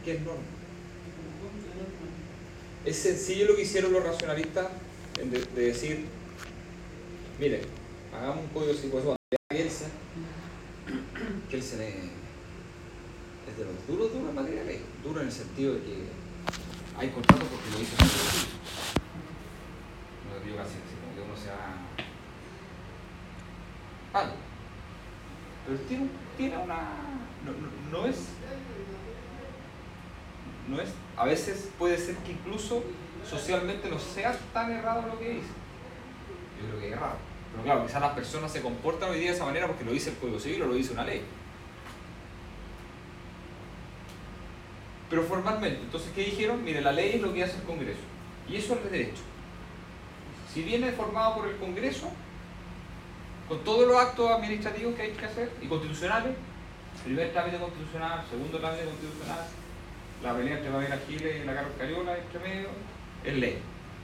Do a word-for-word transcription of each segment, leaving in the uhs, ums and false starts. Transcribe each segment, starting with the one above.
qué es norma. Es sencillo lo que hicieron los racionalistas de, de decir, miren, hagamos un código civil. Bueno, Kelsen, Kelsen es, es de los duros, duros en materia de ley. Duro en el sentido de que hay contratos porque lo dice el código civil. No digo casi así, como que uno se va algo. Pero tiene, tiene una... No, no, no es... No es, a veces puede ser que incluso socialmente no sea tan errado lo que dice. Yo creo que es errado. Pero claro, quizás las personas se comportan hoy día de esa manera porque lo dice el Código Civil o lo dice una ley. Pero formalmente, entonces, ¿qué dijeron? Mire, la ley es lo que hace el Congreso. Y eso es el derecho. Si viene formado por el Congreso, con todos los actos administrativos que hay que hacer y constitucionales, primer trámite constitucional, segundo trámite constitucional, la pelea entre Pamela Giles y la Carlos Cariola entre medio, es ley.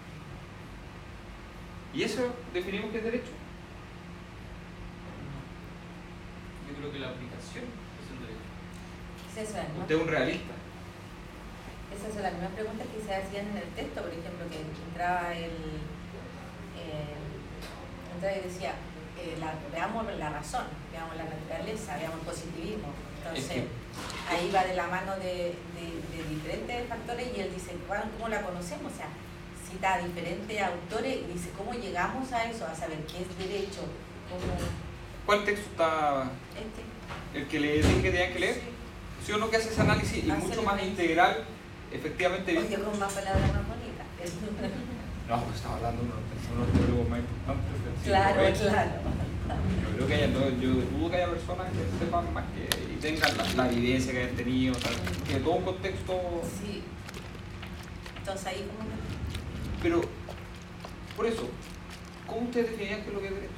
¿Y eso definimos que es derecho? Yo creo que la aplicación es el derecho. Es eso, ¿no? Usted es un realista. Esas son las mismas preguntas que se hacían en el texto, por ejemplo, que entraba el... Eh, entraba y decía, eh, la, veamos la razón, veamos la naturaleza, veamos el positivismo. Entonces, es que, ahí va de la mano de, de, de diferentes factores y él dice, bueno, ¿cómo la conocemos? O sea, cita a diferentes autores y dice, ¿cómo llegamos a eso? A saber qué es derecho, cómo... ¿Cuál texto está? Este. ¿El que le dije que tenían que leer? Sí. ¿Sí o no que hace ese análisis y mucho más integral, efectivamente? Oye, con más palabras más bonitas. No, pues estaba hablando de uno de los teólogos más importantes. Claro, ¿ves? claro. Yo creo que haya, no, yo dudo que haya personas que sepan más que y tengan la, la evidencia que hayan tenido, o sea, que todo un contexto. Sí. Entonces ahí como que... Pero, por eso, ¿cómo ustedes definirían qué es lo que es derecho?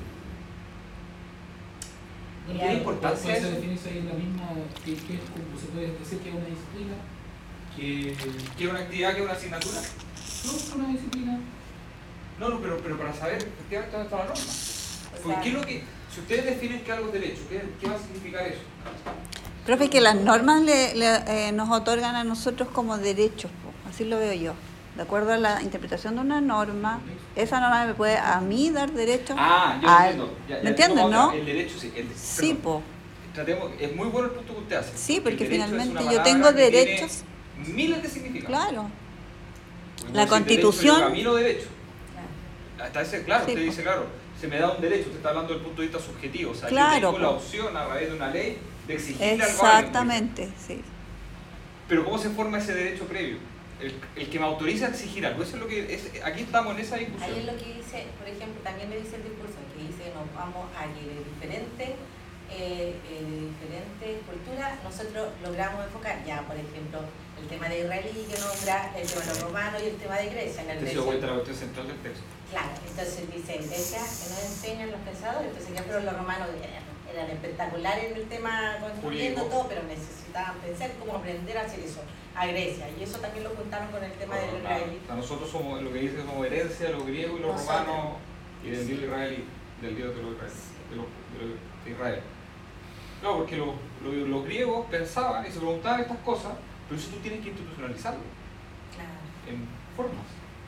Bueno, ¿Tiene importancia puede eso? ser definirse ahí la misma, que, que es como se puede decir que es una disciplina, que... ¿Que es una actividad, que es una asignatura? No, es una disciplina. No, no, pero, pero para saber efectivamente dónde está la norma. Porque ¿qué es lo que, si ustedes definen que algo es derecho, ¿qué, qué va a significar eso? Profe, que las normas le, le, eh, nos otorgan a nosotros como derechos, po. Así lo veo yo. De acuerdo a la interpretación de una norma, esa norma me puede a mí dar derecho Ah, yo a... entiendo. Ya, ya ¿Me entiendes, no? El derecho, sí. El, Sí, perdón, po. Tratemos, es muy bueno el punto que usted hace. Sí, porque El derecho es finalmente una yo palabra tengo que tiene derechos. miles de significados. Claro. Porque La puede decir Constitución... Derecho, yo camino derecho. Claro. Hasta ese, claro, Sí, usted po. dice, claro, se me da un derecho, usted está hablando del punto de vista subjetivo. O sea, Claro, yo tengo la po. opción a través de una ley de exigirle algo a alguien. Exactamente, sí. Pero ¿cómo se forma ese derecho previo? El, el que me autoriza a exigir algo. Eso es lo que es, aquí estamos en esa discusión. Ahí es lo que dice, por ejemplo, también le dice el discurso, que dice nos vamos a que de diferentes, eh, eh, de diferentes culturas nosotros logramos enfocar ya, por ejemplo, el tema de Israel que nombra, el tema de los romanos y el tema de Grecia. En el Este se dio vuelta a la cuestión central del texto. Claro, entonces dice Grecia que nos enseñan los pensadores, entonces ya fueron los romanos eran, eran espectaculares en el tema construyendo Jurídico. todo, pero necesitaban pensar cómo aprender a hacer eso a Grecia, y eso también lo juntaron con el tema del israelí. O sea, nosotros somos lo que dice somos herencia de los griegos y los Nosotros. romanos y del Sí. Dios israelí, del Dios de los israelíes, de, los, de, los, de Israel. Claro, porque los, los, los griegos pensaban y se preguntaban estas cosas, pero eso tú tienes que institucionalizarlo Claro. en formas,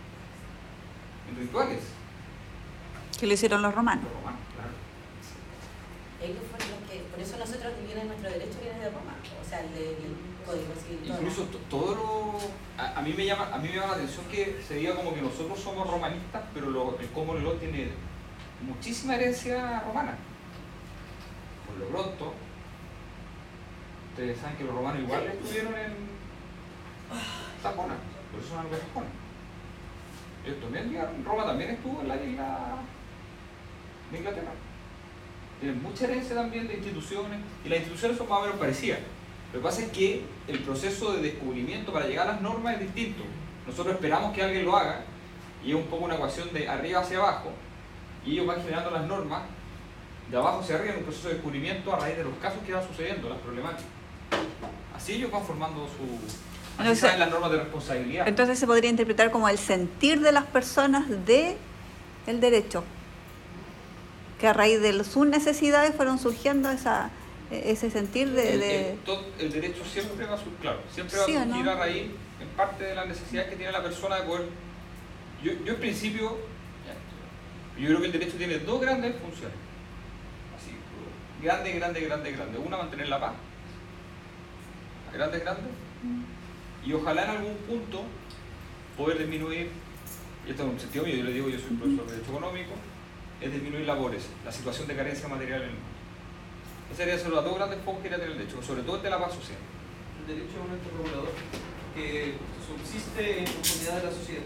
en rituales. Que lo hicieron los romanos. Los romanos, claro. Ellos fueron los que, por eso nosotros viene nuestro derecho viene de Roma, o sea, el, de, el código civil. todo. Incluso to- todo lo... A, a, mí me llama, a mí me llama la atención que se diga como que nosotros somos romanistas, pero lo, el common law tiene muchísima herencia romana. Por lo pronto, ustedes saben que los romanos igual estuvieron en Sajona, por eso son anglosajones. Ellos también llegaron, Roma también estuvo en la isla de Inglaterra. Tienen mucha herencia también de instituciones, y las instituciones son más o menos parecidas. Lo que pasa es que el proceso de descubrimiento para llegar a las normas es distinto. Nosotros esperamos que alguien lo haga, y es un poco una ecuación de arriba hacia abajo, y ellos van generando las normas de abajo hacia arriba en un proceso de descubrimiento a raíz de los casos que van sucediendo, las problemáticas. Así ellos van formando su... Así Entonces- saben las normas de responsabilidad. Entonces se podría interpretar como el sentir de las personas de el derecho. Que a raíz de sus necesidades fueron surgiendo esa, ese sentir de... El, de... el, todo, el derecho siempre va a surgir, claro, siempre va Sí, a surgir ¿no? a raíz, en parte de las necesidades que tiene la persona de poder... Yo, yo en principio, yo creo que el derecho tiene dos grandes funciones. Así, grande, grande, grande, grande. Una, mantener la paz. Grande, grande. Y ojalá en algún punto poder disminuir, y esto es un sentido mío, yo le digo, yo soy profesor de derecho económico, es disminuir la pobreza, la situación de carencia material en el mundo. Ese sería ser los dos grandes focos que debería tener el derecho, sobre todo el de la paz social. El derecho es un ente regulador que subsiste en conformidad de la sociedad.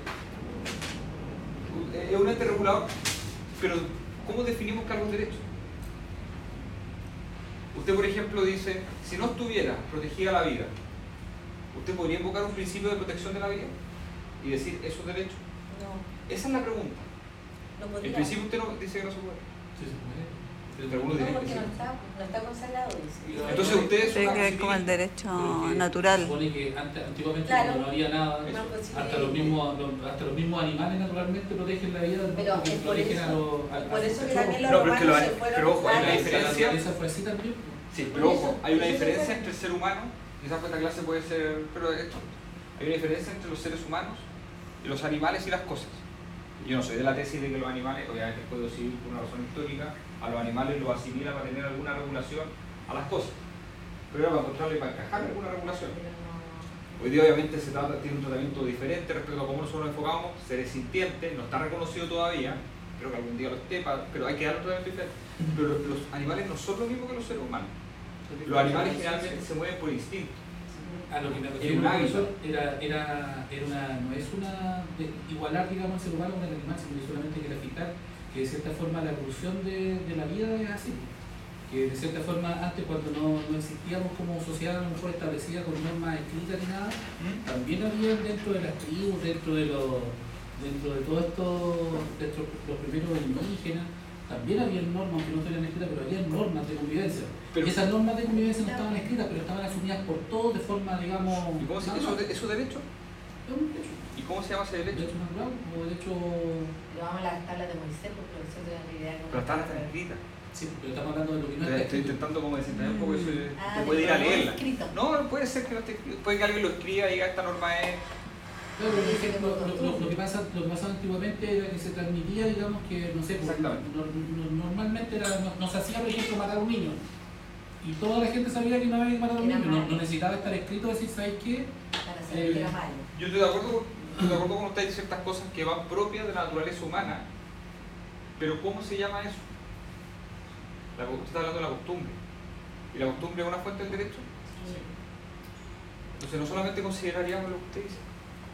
Es un ente regulador, pero ¿cómo definimos que algo es derecho? Usted, por ejemplo, dice, si no estuviera protegida la vida, ¿usted podría invocar un principio de protección de la vida y decir, eso es derecho? No, Esa es la pregunta. no podría. En principio usted no, dice que no se puede. Sí, se puede. Pero algunos No, dicen que porque sí. no está, no está consagrado, dice. Entonces usted es Creo una que es como el posibilidad. derecho Porque natural. Se supone que antes, antiguamente Claro. cuando no había nada, Una posibilidad. hasta los mismos, los, hasta los mismos animales naturalmente protegen la vida, Pero porque es por protegen eso- a los a- y por a eso los que también los No, pero es que lo romanos hay- se fueron pero ojo, hay una a- La diferencia. naturaleza fue así también. Sí, Por pero eso- ojo, hay una por eso diferencia fue- entre el ser humano, quizás esta clase puede ser, pero esto, hay una diferencia entre los seres humanos y los animales y las cosas. Yo no soy de la tesis de que los animales, obviamente el Código Civil por una razón histórica, a los animales los asimila para tener alguna regulación a las cosas, pero era para encontrarle, para encajarle alguna regulación. Pero no- Hoy día obviamente se trata, tiene un tratamiento diferente respecto a cómo nosotros nos enfocamos, seres sintientes, no está reconocido todavía, creo que algún día lo esté, pa- pero hay que darle un tratamiento diferente. Pero los, los animales no son lo mismo que los seres humanos. Los animales generalmente se mueven por instinto. A lo que me Es refiero, un hábito. profesor, era, era, era una, no es una de igualar, digamos, al ser humano con el animal, sino que solamente graficar que de cierta forma la evolución de, de la vida es así. Que de cierta forma antes, cuando no, no existíamos como sociedad a lo mejor establecida con normas escritas ni nada, también había dentro de las tribus, dentro de los dentro de todo esto, dentro de los primeros indígenas, también había normas, aunque no estuvieran escritas, pero había normas de convivencia. Pero- y esas normas de convivencia no estaban escritas, pero estaban asumidas por todos de forma, digamos, ¿Y cómo se llama natural. eso, eso derecho? Es un derecho. ¿Y cómo se llama ese derecho? Derecho natural o derecho... Pero vamos a las tablas de Moisés, porque nosotros en realidad no. Pero están hasta escritas. Sí, pero estamos hablando de lo que no está Estoy escrito. intentando como desentrañar un poco eso. y Ah, usted puede ir a de- leerla. escrito. No, no puede ser que no esté escrito. Puede que alguien lo escriba y diga esta norma es. Claro, pero por ejemplo, lo, lo- lo que pasa, lo que pasaba antiguamente era que se transmitía, digamos que, no sé, pues, Exactamente. no- no- normalmente era, no, no se hacía, por ejemplo, matar a un niño. Y toda la gente sabía que no había que matar a un Era niño. No, malo. no necesitaba estar escrito, decir, ¿sabes qué? Para saber que era malo. Yo estoy de acuerdo con, estoy de acuerdo con usted, hay ciertas cosas que van propias de la naturaleza humana. Pero ¿cómo se llama eso? La, usted está hablando de la costumbre. ¿Y la costumbre es una fuente del derecho? Sí. Entonces no solamente consideraríamos lo que usted dice.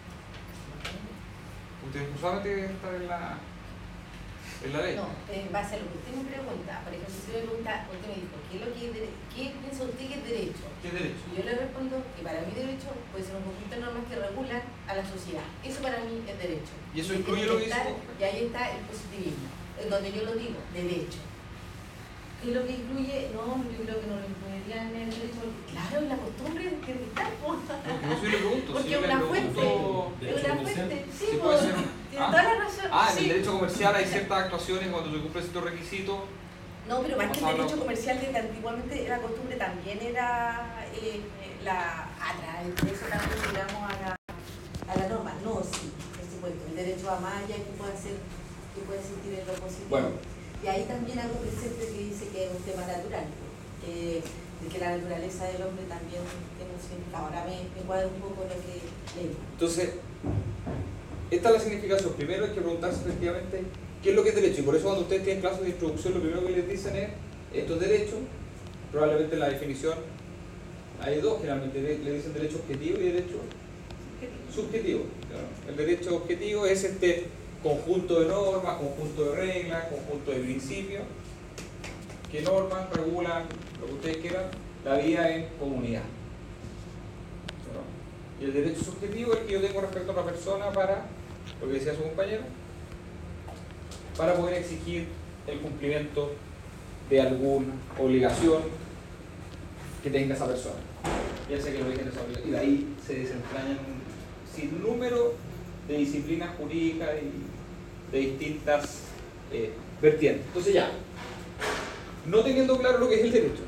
Usted no solamente está en la, en la ley. No, en base a lo que usted me pregunta, por ejemplo, si usted me pregunta, usted me dijo, ¿qué es lo que es dere- ¿qué piensa usted que es derecho? ¿Qué es derecho? Y yo le respondo que para mí derecho puede ser un conjunto de normas que regulan a la sociedad. Eso para mí es derecho. ¿Y eso tiene incluye lo que estar- hizo? Y ahí está el positivismo, en donde yo lo digo, derecho. ¿Qué es lo que incluye? No, yo creo que no lo incluiría en el derecho. porque, Claro, es la costumbre de estar. No, no soy le pregunto. Porque si yo es le una pregunto- fuente. Es Derecho una comercial. fuente. Sí, Sí, pues, puede ser. tiene Ah. toda la razón. Ah, en sí. el derecho comercial hay ciertas actuaciones cuando se cumplen ciertos requisitos. No, pero más que el Vamos a derecho hablar- comercial, desde antiguamente la costumbre también era eh, la a través de eso también llegamos a la, a la norma. No, sí, por supuesto. El derecho a malla que puede ser, que puede existir en lo positivo. Bueno. Y ahí también hago presente que dice que es un tema natural, eh, de que la naturaleza del hombre también tiene un significado. Ahora me, me cuadra un poco lo que leí. Entonces, esta es la significación. Primero hay que preguntarse efectivamente qué es lo que es derecho. Y por eso cuando ustedes tienen clases de introducción, lo primero que les dicen es, esto es derecho. Probablemente la definición hay dos, generalmente le dicen derecho objetivo y derecho subjetivo. ¿No? El derecho objetivo es este conjunto de normas, conjunto de reglas, conjunto de principios que norman, regulan, lo que ustedes quieran, la vida en comunidad. ¿No? Y el derecho subjetivo es el que yo tengo respecto a una persona para, lo que decía su compañero, para poder exigir el cumplimiento de alguna obligación que tenga esa persona. Ya sé que lo dije en esa obligación. Y de ahí se desentrañan un sinnúmero de disciplinas jurídicas y de distintas eh, vertientes. Entonces ya, no teniendo claro lo que es el derecho,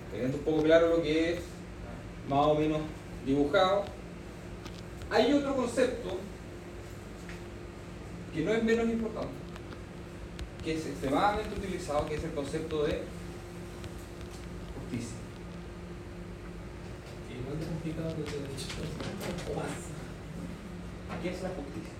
teniendo un poco claro lo que es más o menos dibujado, hay otro concepto que no es menos importante, que es extremadamente utilizado, que es el concepto de justicia. Igual de complicado que te he dicho. O más. ¿Qué es la justicia?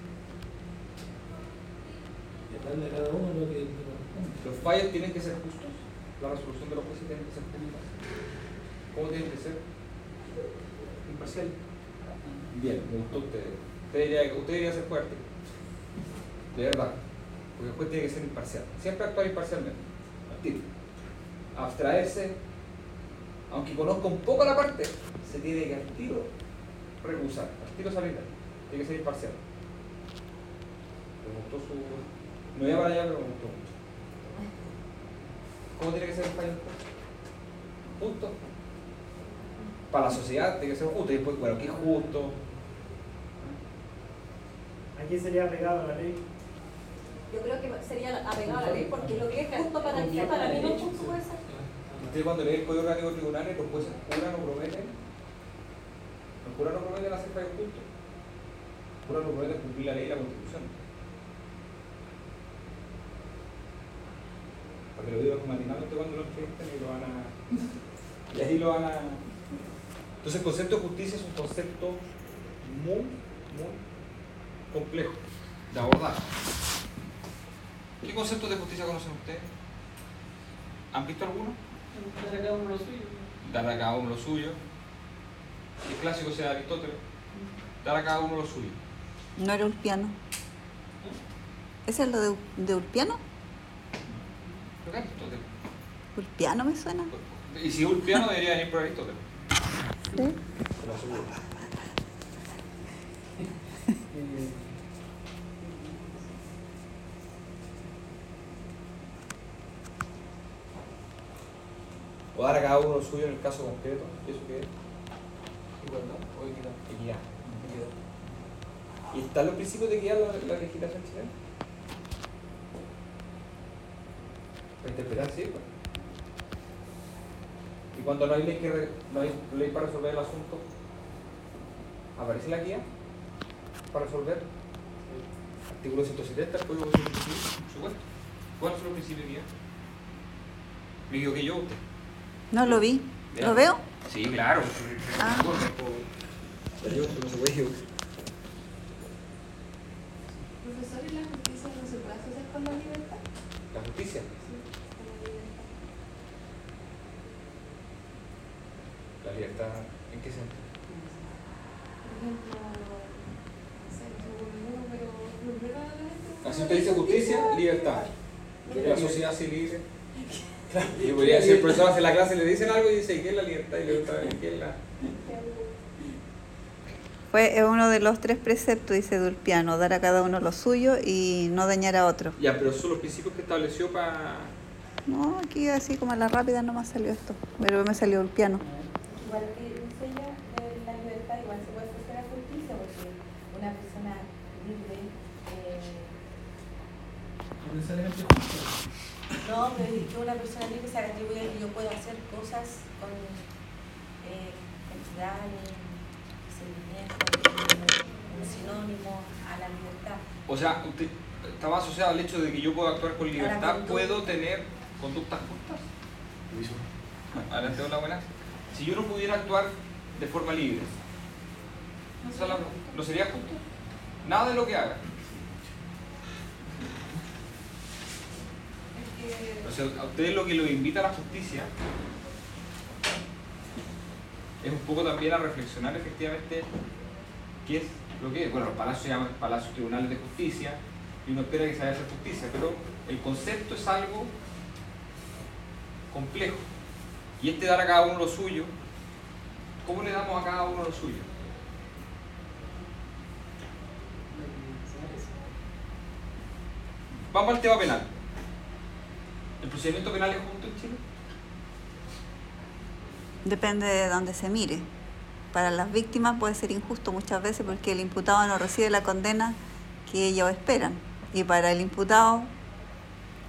Y darle a cada uno lo que le corresponde. Los fallos tienen que ser justos, la resolución de los jueces tiene que ser justa. ¿Cómo tienen que ser? Imparcial. Bien, me gustó usted. Usted diría, usted debería ser fuerte. De verdad. Porque el juez tiene que ser imparcial. Siempre actuar imparcialmente. Al tiro. Abstraerse, aunque conozca un poco la parte, se tiene que al tiro recusar, al tiro salir de ahí. Tiene que ser imparcial. Me gustó su. No iba para allá, pero me gustó mucho. ¿Cómo tiene que ser el fallo? Justo. Para la sociedad tiene que ser justo. Y después, bueno, ¿qué es justo? ¿A quién sería apegado a la ley? Yo creo que sería apegado a la ley, porque lo que es justo para ti, para mí no es justo puede ser. Usted cuando lee el Código Orgánico de Tribunales, los jueces juran o prometen, los juran o prometen hacer fallos justos. Juran o prometen cumplir la ley y la Constitución. Para que lo diga matinalmente cuando lo enfrenten y lo van a. Y ahí lo van a. Entonces el concepto de justicia es un concepto muy, muy complejo de abordar. ¿Qué conceptos de justicia conocen ustedes? ¿Han visto alguno? Dar a cada uno lo suyo. Dar a cada uno lo suyo. El clásico sea de Aristóteles. Dar a cada uno lo suyo. ¿No era Ulpiano? ¿Ese es lo de, de Ulpiano? Creo que Aristóteles. ¿Ulpiano me suena? Y si Ulpiano debería venir por Aristóteles. Sí. Te lo aseguro. O dar a cada uno lo suyo en el caso concreto. ¿Y eso qué es? Igualdad o equidad. Equidad. Equidad. ¿Y están los principios de equidad en la, la legislación chilena? Para interpretar, sí. Pues. Y cuando no hay ley, que re, no hay ley para resolver el asunto, ¿aparece la guía para resolver? Artículo ciento setenta del Código Civil, por supuesto. ¿Cuáles son los principios de guía? Me equivoqué yo, usted. No lo vi. Mira. ¿Lo veo? Sí, claro. Ah. Yo no se puede equivocar. Profesor, ¿y la justicia no se puede hacer con la libertad? La justicia. Sí, con la libertad. La libertad, ¿en qué sentido? Por ejemplo, no sé, no sé por ninguno, pero primero la gente. Así usted dice justicia, libertad. La sociedad civil. Y podría decir, el profesor hace la clase, le dicen algo y dice, ¿qué es la libertad? Y le pregunta, ¿qué es la...? Fue uno de los tres preceptos, dice Dulpiano, dar a cada uno lo suyo y no dañar a otro. Ya, pero son los principios que estableció para... No, aquí así como a la rápida no me salió esto, pero me salió Dulpiano. Igual que dice ella, de la libertad igual se puede hacer la justicia, porque una persona libre, eh, No necesariamente justo. no, pero es que una persona libre se atribuye que yo puedo hacer cosas con eh, entidades, sentimientos, un sinónimo a la libertad. O sea, usted estaba asociado al hecho de que yo puedo actuar con libertad, conducta. puedo tener conductas justas. Adelante, hola, buenas. Si yo no pudiera actuar de forma libre, ¿esa es la- ¿no sería justo? Nada de lo que haga. O sea, a ustedes lo que los invita a la justicia es un poco también a reflexionar efectivamente qué es lo que es. Bueno, los palacios se llaman palacios tribunales de justicia y uno espera que se vaya a hacer justicia, pero el concepto es algo complejo. Y este dar a cada uno lo suyo, ¿cómo le damos a cada uno lo suyo? Vamos al tema penal. ¿El procedimiento penal es justo en Chile? Depende de dónde se mire. Para las víctimas puede ser injusto muchas veces porque el imputado no recibe la condena que ellos esperan. Y para el imputado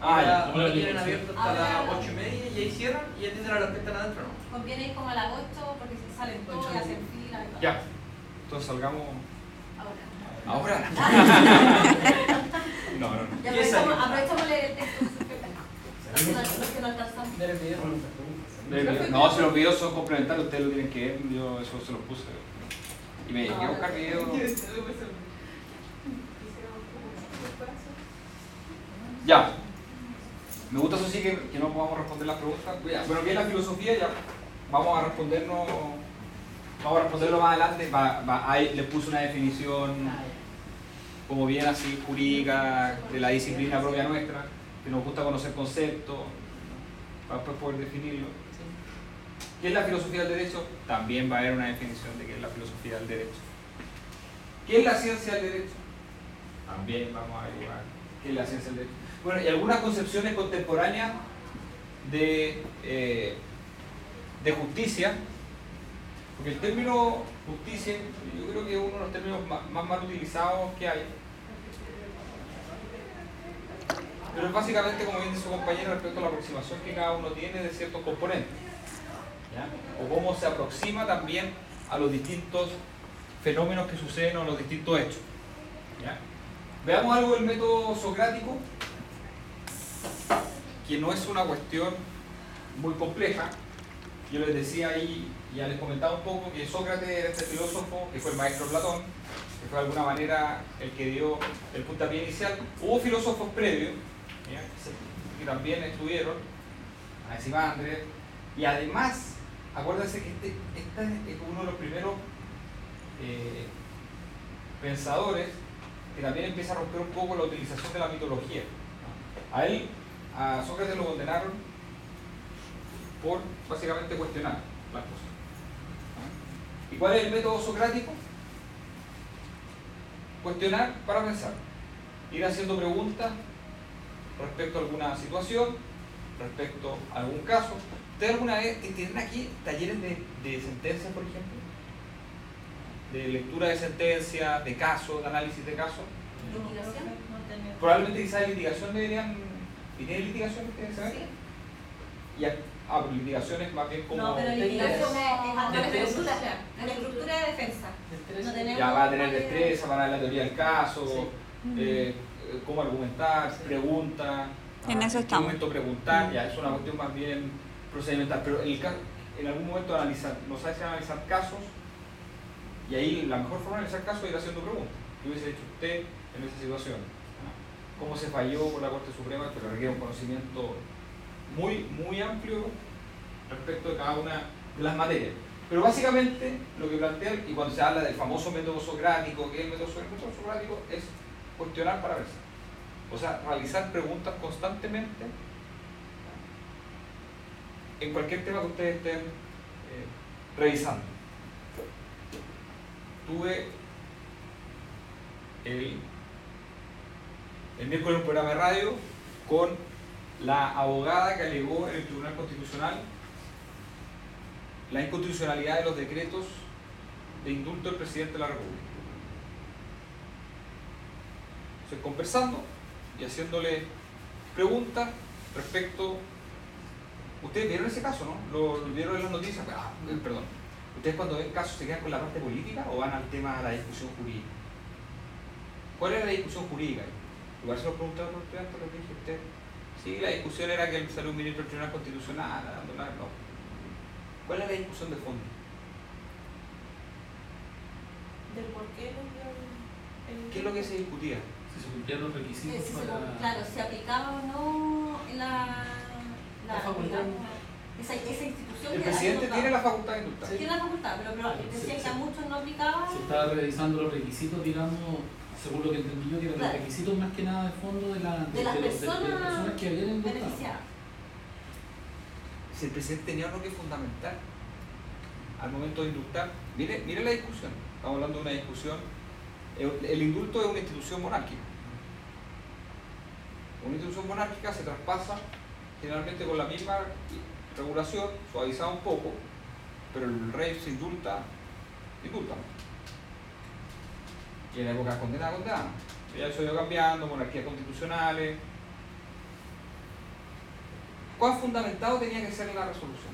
Ah, Ahora, ya. ahora tienen abierto hasta Ahora- las ocho y media y ahí cierran y atienden a los que están adentro, ¿no? Conviene ir como a las ocho porque se salen todos y hacen fila y todo. Ya. Entonces salgamos Ahora. ahora. No, no, no. Y aprovechamos, aprovechamos leer el texto. Los que no- los que no alcanzamos. Ver el video. No, si los videos son complementarios, ustedes lo tienen que ver, yo eso se los puse. Y me llegué a buscar videos. Ya. Me gusta eso sí que, que no podamos responder las preguntas. Bueno, ¿qué es la filosofía? Ya vamos a respondernos. Vamos a responderlo más adelante. Va, va, ahí les puse una definición como bien así jurídica de la disciplina propia nuestra, que nos gusta conocer conceptos, para después poder definirlo. ¿Qué es la filosofía del derecho? También va a haber una definición de qué es la filosofía del derecho. ¿Qué es la ciencia del derecho? También vamos a averiguar qué es la ciencia del derecho. Bueno, y algunas concepciones contemporáneas de, eh, de justicia, porque el término justicia yo creo que es uno de los términos más, más mal utilizados que hay. Pero es básicamente, como bien dice su compañero, respecto a la aproximación que cada uno tiene de ciertos componentes, ¿ya? O cómo se aproxima también a los distintos fenómenos que suceden o a los distintos hechos, ¿ya? Veamos algo del método socrático, que no es una cuestión muy compleja. Yo les decía ahí, ya les comentaba un poco, que Sócrates era este filósofo que fue el maestro de Platón, que fue de alguna manera el que dio el puntapié inicial. Hubo filósofos previos, ¿ya? Que también estuvieron, Anaximandres, y además, acuérdense que este, este es uno de los primeros eh, pensadores que también empieza a romper un poco la utilización de la mitología, ¿no? A él, a Sócrates lo condenaron por básicamente cuestionar las cosas, ¿no? ¿Y cuál es el método socrático? Cuestionar para pensar, ir haciendo preguntas respecto a alguna situación, respecto a algún caso. ¿Ustedes alguna vez tienen aquí talleres de, de sentencias, por ejemplo? De lectura de sentencias, de casos, de análisis de casos. ¿Litigación? Probablemente quizás de litigación deberían... ¿Y tienen litigación ustedes saben? Sí. Y a- ah, pero litigaciones más bien como... No, pero litigación es es algo de Destreza. estructura, de estructura de defensa. No tenemos Ya va a tener nadie- destreza, van a ver la teoría del caso, Sí. eh, cómo argumentar, preguntas. En ah, eso qué estamos. momento preguntar, ya es una cuestión más bien procedimental. Pero el, ca- en algún momento analizar, no sabes si analizar casos, y ahí la mejor forma de analizar casos es ir haciendo preguntas. ¿Qué hubiese hecho usted en esa situación? ¿Ah? ¿Cómo se falló por la Corte Suprema? Pero requiere un conocimiento muy, muy amplio respecto de cada una de las materias. Pero básicamente lo que plantea, y cuando se habla del famoso método socrático, que es el método socrático, el método socrático es cuestionar para pensar. O sea, realizar preguntas constantemente en cualquier tema que ustedes estén eh, revisando. Tuve el, el miércoles un programa de radio con la abogada que alegó en el Tribunal Constitucional la inconstitucionalidad de los decretos de indulto del presidente de la República. Estoy conversando y haciéndole preguntas respecto... Ustedes vieron ese caso, ¿no? Lo, lo vieron en las noticias. Ah, eh, perdón. ¿Ustedes cuando ven casos se quedan con la parte política o van al tema de la discusión jurídica? ¿Cuál era la discusión jurídica? Igual se lo pregunté a los estudiantes, lo que dije usted. Sí, la discusión era que salió un ministro del Tribunal Constitucional a abandonar, no. ¿Cuál es la discusión de fondo? Del por qué no dio el- el- ¿Qué es lo que se discutía? Si se cumplían los Eh, requisitos si se- para... Claro, si aplicaba o no la, la, La facultad. digamos, esa, esa institución El que presidente había tiene votado. la facultad de indultar. Tiene la facultad, pero, pero Sí, decía sí, que a sí. muchos no aplicaba. Se estaba revisando los requisitos, digamos, según lo que entendí yo, que eran Claro. los requisitos más que nada de fondo de, la, De las los- personas de las personas que habían indultado. beneficiadas. Si el presidente tenía algo que fundamentar al momento de indultar, mire, mire la discusión. Estamos hablando de una discusión. El, el indulto es una institución monárquica. Una institución monárquica se traspasa generalmente con la misma regulación, suavizada un poco, pero el rey se indulta, indulta. Y en épocas condenadas, condenadas. Ya eso ha ido cambiando, monarquías constitucionales. cuán fundamentado tenía que ser la resolución.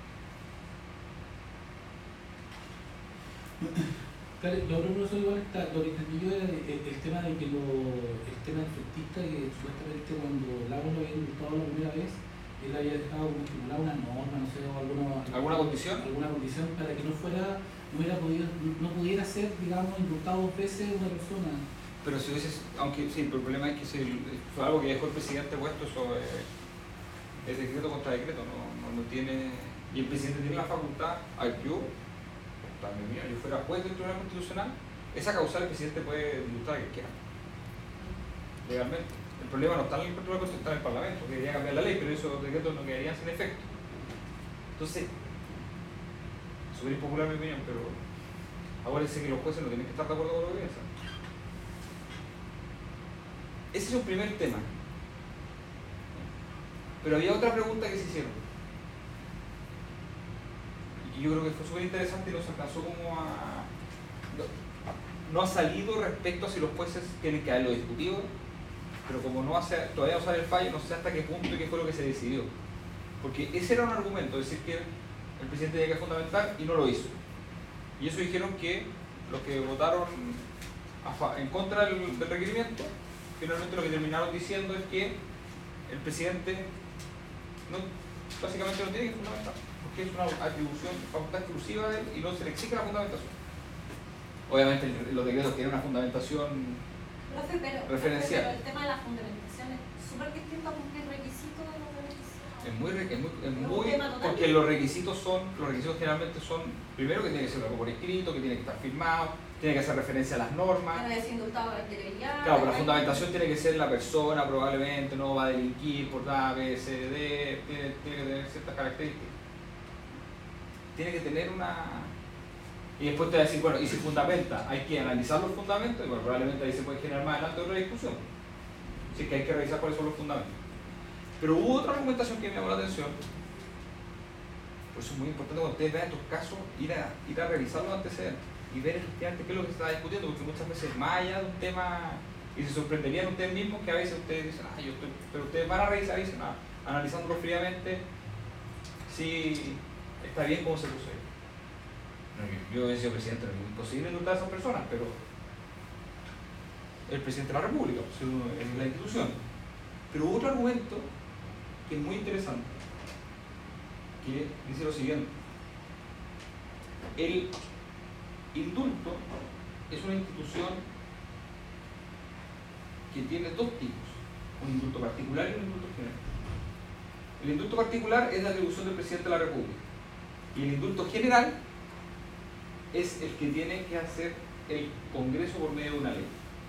Claro, lo otro profesor igual está, lo que entendí yo era el, el tema de que lo, el tema del frentista, que supuestamente cuando Lagos lo había indultado la primera vez, él había dejado como estipulada una norma, no sé, o alguna, ¿Alguna condición? alguna condición para que no fuera, no hubiera podido, no pudiera ser, digamos, indultado dos veces una persona. Pero si hubiese, aunque sí, pero el problema es que si fue algo que dejó el presidente puesto, eso es, es decreto contra decreto, no, no, no tiene, y el presidente tiene la facultad, ay, yo, también mío, yo fuera juez del Tribunal Constitucional, esa causal el presidente puede indultar a quien quiera, legalmente. El problema no está en el Tribunal Constitucional, está en el Parlamento, que quería cambiar la ley, pero esos decretos no quedarían sin efecto. Entonces, súper impopular mi opinión, pero acuérdense que los jueces no tienen que estar de acuerdo con lo que piensan. Ese es un primer tema. Pero había otra pregunta que se hicieron. Y que yo creo que fue súper interesante y nos alcanzó como a... No, no ha salido respecto a si los jueces tienen que haberlo discutido, pero como no hace, todavía no sale el fallo, no sé hasta qué punto y qué fue lo que se decidió. Porque ese era un argumento, decir que el presidente tenía que fundamentar y no lo hizo. Y eso dijeron que los que votaron a fa en contra del, del requerimiento, finalmente lo que terminaron diciendo es que el presidente no, básicamente no tiene que fundamentar, porque es una atribución, facultad exclusiva de él y no se le exige la fundamentación. Obviamente los decretos tienen una fundamentación Profe, pero, referencial. pero el tema de la fundamentación es súper distinto a cualquier requisito de los requisitos. Es muy, es muy, es Es un muy tema total. porque los requisitos son, los requisitos generalmente son, primero que tiene que ser algo por escrito, que tiene que estar firmado, tiene que hacer referencia a las normas. Tiene que ser indultado anterioridad. Claro, pero la fundamentación tiene que ser la persona, probablemente no va a delinquir por A, B, C, D, tiene, tiene que tener ciertas características. Tiene que tener una... Y después te va a decir, bueno, y si fundamenta, hay que analizar los fundamentos, y bueno, probablemente ahí se puede generar más adelante otra discusión. Así que hay que revisar cuáles son los fundamentos. Pero hubo otra argumentación que me llamó la atención. Por eso es muy importante cuando ustedes vean estos casos, ir a, ir a revisar los antecedentes y ver efectivamente qué es lo que se está discutiendo, porque muchas veces más allá de un tema, y se sorprenderían ustedes mismos que a veces ustedes dicen, ah, yo estoy, pero ustedes van a revisar y dicen, ah, analizándolo fríamente, si está bien cómo se puso ahí. Yo he sido presidente, no es imposible indultar a esas personas, pero el presidente de la República es la institución. Pero hubo otro argumento que es muy interesante, que dice lo siguiente: el indulto es una institución que tiene dos tipos, un indulto particular y un indulto general. El indulto particular es la atribución del presidente de la República y el indulto general es el que tiene que hacer el Congreso por medio de una ley.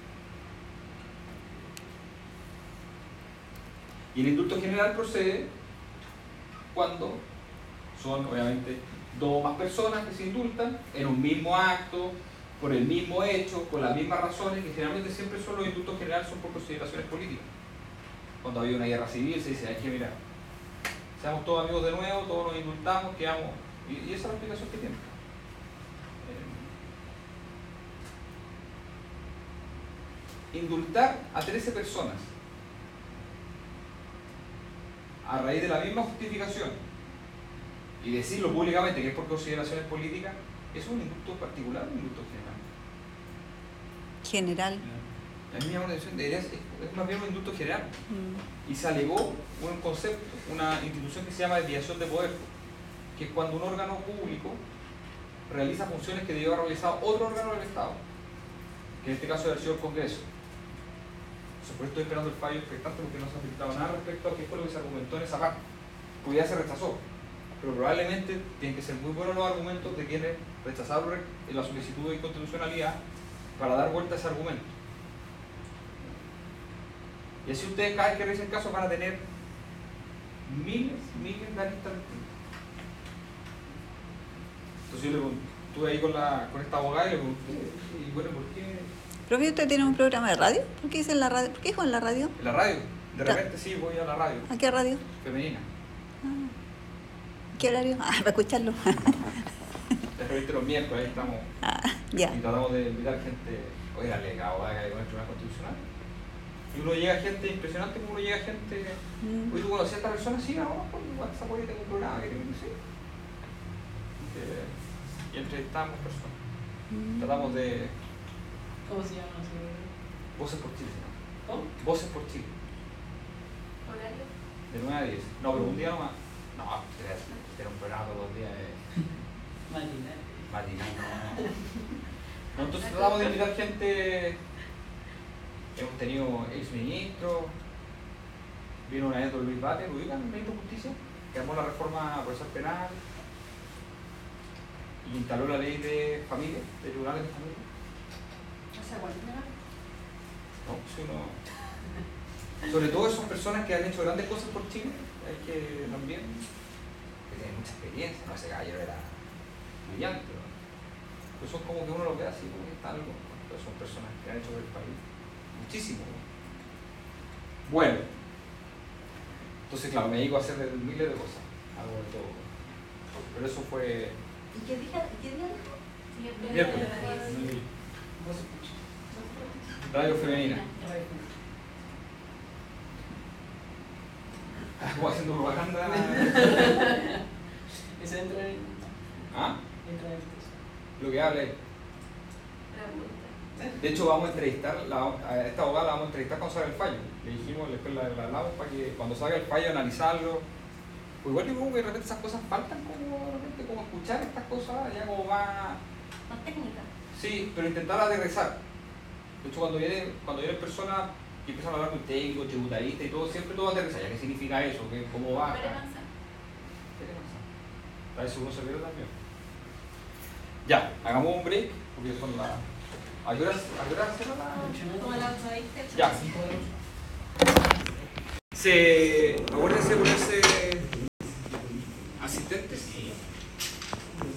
Y el indulto general procede cuando son, obviamente, dos o más personas que se indultan en un mismo acto, por el mismo hecho, por las mismas razones, que generalmente siempre son los indultos generales, son por consideraciones políticas. Cuando había una guerra civil se dice, hay que mirar, seamos todos amigos de nuevo, todos nos indultamos, quedamos, y, y esa es la explicación que tiene. Indultar a trece personas a raíz de la misma justificación y decirlo públicamente que es por consideraciones políticas, ¿es un indulto particular o un indulto general? General. La misma organización debería ser, es más bien un indulto general. Mm. Y se alegó un concepto, una institución que se llama desviación de poder, que es cuando un órgano público realiza funciones que debió haber realizado otro órgano del Estado, que en este caso debe haber sido el Congreso. Por eso estoy esperando el fallo expectante porque no se ha filtrado nada respecto a qué fue lo que se argumentó en esa parte. Pues ya se rechazó, pero probablemente tienen que ser muy buenos los argumentos de quienes rechazaron la solicitud de inconstitucionalidad para dar vuelta a ese argumento. Y así ustedes cada vez que revisen casos van a tener miles, miles de aristas distintas. Entonces yo le pregunté, estuve ahí con, la, con esta abogada y le pregunté, y bueno, ¿por qué? ¿Profe, usted tiene un programa de radio? ¿Por qué dice en la radio? ¿Por qué dijo en la radio? En la radio, de Claro. repente sí voy a la radio, ¿A qué radio? femenina. Ah. ¿Qué horario? Ah, para escucharlo. De repente los miércoles ahí estamos Ah, ya. y tratamos de invitar gente, oiga, le abogada que hay con el Tribunal Constitucional. Y Y uno llega a gente impresionante, como uno llega a gente. Mm. Oye, ¿tú conocías a esta persona? Sí, no, pues WhatsApp ahorita tengo un programa que tiene, sí. Eh, Y entrevistamos personas. Mm. Tratamos de. ¿Cómo se llama? ¿Sí? Voces por Chile, ¿no? ¿Cómo? Voces por Chile. ¿Horario? De nueve a diez. No, pero un día nomás. No, era, era un programa todos los días. Eh. Matinal. Matinal, no. No, entonces tratamos de invitar gente. Hemos tenido ex ministros. Vino una vez don Luis Bate, ¿lo ubican? El ministro de Justicia, que armó la reforma procesal penal y instaló la ley de familia, de tribunales de familia. O sea, ¿cuál es? No, si uno. Sobre todo esas personas que han hecho grandes cosas por Chile, hay que también. Que tienen mucha experiencia, ¿no? Ese gallo era brillante, ¿no? Pues son como que uno lo ve así, como que están locos, ¿no? Pero son personas que han hecho por el país muchísimo, ¿no? Bueno, entonces, claro, me dedico a hacer miles de cosas, hago de todo. Pero eso fue. ¿Y qué día, qué día dijo? Miércoles. Radio Femenina. ¿Cómo haciendo propaganda? Ese entra en. ¿Ah? Entra en. Lo que hable. De hecho, vamos a entrevistar, la, a esta abogada la vamos a entrevistar cuando salga el fallo. Le dijimos, después la, la hablamos para que cuando salga el fallo analizarlo. Pues igual digo que de repente esas cosas faltan, como de repente como escuchar estas cosas ya como más. Más técnica. Sí, pero intentar aterrizar. De hecho, cuando vienen, cuando vienen personas que empiezan a hablar muy técnico, tributarista y todo, siempre todo aterriza. ¿Ya qué significa eso? ¿Qué, ¿Cómo va? Pere Manzano. A eso uno se pierde también. Ya, hagamos un break, porque son las. ¿A qué hora cierra la.? Como la ocho veinte. Ya. Se. Acuérdense de ponerse.